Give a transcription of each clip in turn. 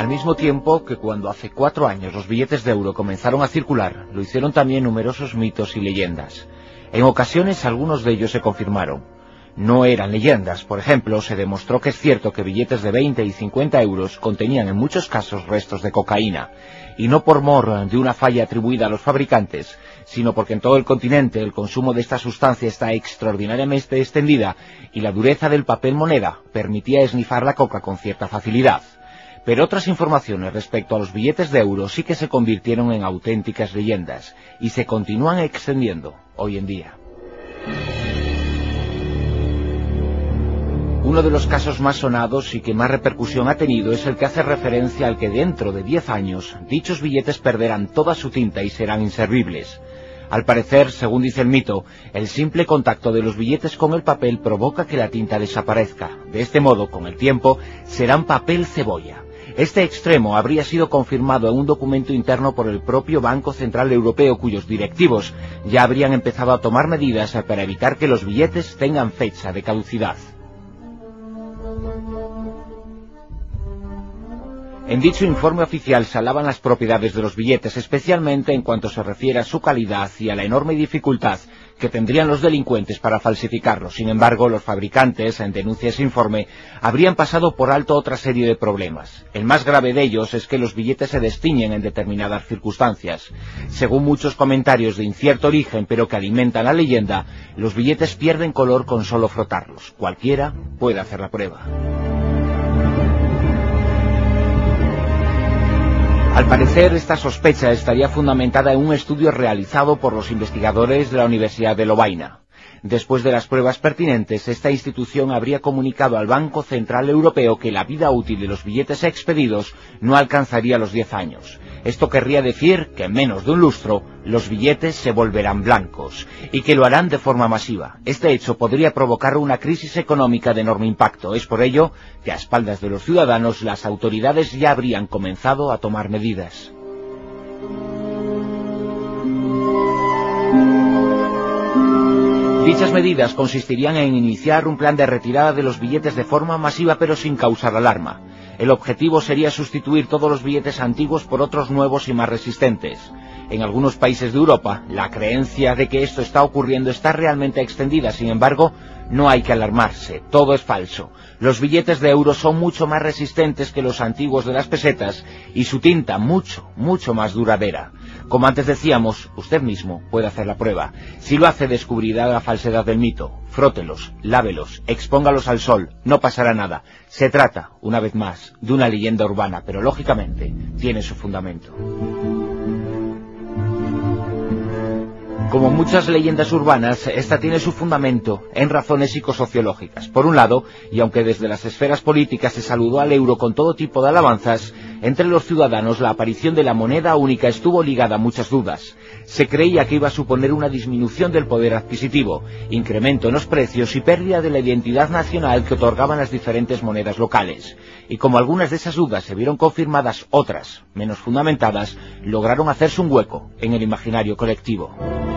Al mismo tiempo que cuando hace 4 años los billetes de euro comenzaron a circular, lo hicieron también numerosos mitos y leyendas. En ocasiones algunos de ellos se confirmaron. No eran leyendas. Por ejemplo, se demostró que es cierto que billetes de 20 y 50 euros contenían en muchos casos restos de cocaína, y no por mor de una falla atribuida a los fabricantes, sino porque en todo el continente el consumo de esta sustancia está extraordinariamente extendida y la dureza del papel moneda permitía esnifar la coca con cierta facilidad. Pero otras informaciones respecto a los billetes de euro sí que se convirtieron en auténticas leyendas y se continúan extendiendo hoy en día. Uno de los casos más sonados y que más repercusión ha tenido es el que hace referencia al que dentro de 10 años dichos billetes perderán toda su tinta y serán inservibles. Al parecer, según dice el mito, el simple contacto de los billetes con el papel provoca que la tinta desaparezca. De este modo, con el tiempo, serán papel cebolla. Este extremo habría sido confirmado en un documento interno por el propio Banco Central Europeo, cuyos directivos ya habrían empezado a tomar medidas para evitar que los billetes tengan fecha de caducidad. En dicho informe oficial se alaban las propiedades de los billetes, especialmente en cuanto se refiere a su calidad y a la enorme dificultad que tendrían los delincuentes para falsificarlos. Sin embargo, los fabricantes, en denuncia ese informe, habrían pasado por alto otra serie de problemas. El más grave de ellos es que los billetes se destiñen en determinadas circunstancias. Según muchos comentarios de incierto origen, pero que alimentan la leyenda, los billetes pierden color con solo frotarlos. Cualquiera puede hacer la prueba. Al parecer, esta sospecha estaría fundamentada en un estudio realizado por los investigadores de la Universidad de Lovaina. Después de las pruebas pertinentes, esta institución habría comunicado al Banco Central Europeo que la vida útil de los billetes expedidos no alcanzaría los 10 años. Esto querría decir que en menos de un lustro los billetes se volverán blancos y que lo harán de forma masiva. Este hecho podría provocar una crisis económica de enorme impacto. Es por ello que a espaldas de los ciudadanos las autoridades ya habrían comenzado a tomar medidas. Dichas medidas consistirían en iniciar un plan de retirada de los billetes de forma masiva pero sin causar alarma. El objetivo sería sustituir todos los billetes antiguos por otros nuevos y más resistentes. En algunos países de Europa, la creencia de que esto está ocurriendo está realmente extendida. Sin embargo, no hay que alarmarse, todo es falso. Los billetes de euro son mucho más resistentes que los antiguos de las pesetas y su tinta mucho más duradera. Como antes decíamos, usted mismo puede hacer la prueba. Si lo hace, descubrirá la falsedad del mito. Frótelos, lávelos, expóngalos al sol, no pasará nada. Se trata, una vez más, de una leyenda urbana, pero lógicamente tiene su fundamento. Como muchas leyendas urbanas, esta tiene su fundamento en razones psicosociológicas. Por un lado, y aunque desde las esferas políticas se saludó al euro con todo tipo de alabanzas, entre los ciudadanos la aparición de la moneda única estuvo ligada a muchas dudas. Se creía que iba a suponer una disminución del poder adquisitivo, incremento en los precios y pérdida de la identidad nacional que otorgaban las diferentes monedas locales. Y como algunas de esas dudas se vieron confirmadas, otras, menos fundamentadas, lograron hacerse un hueco en el imaginario colectivo.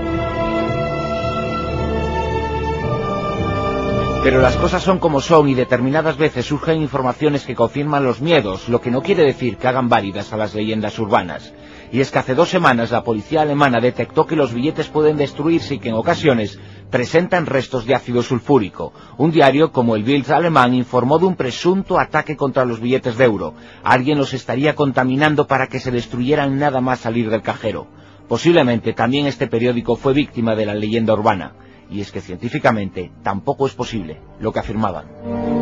Pero las cosas son como son y determinadas veces surgen informaciones que confirman los miedos, lo que no quiere decir que hagan válidas a las leyendas urbanas. Y es que hace 2 semanas la policía alemana detectó que los billetes pueden destruirse y que en ocasiones presentan restos de ácido sulfúrico. Un diario como el Bild alemán informó de un presunto ataque contra los billetes de euro. Alguien los estaría contaminando para que se destruyeran nada más salir del cajero. Posiblemente también este periódico fue víctima de la leyenda urbana. Y es que científicamente tampoco es posible lo que afirmaban.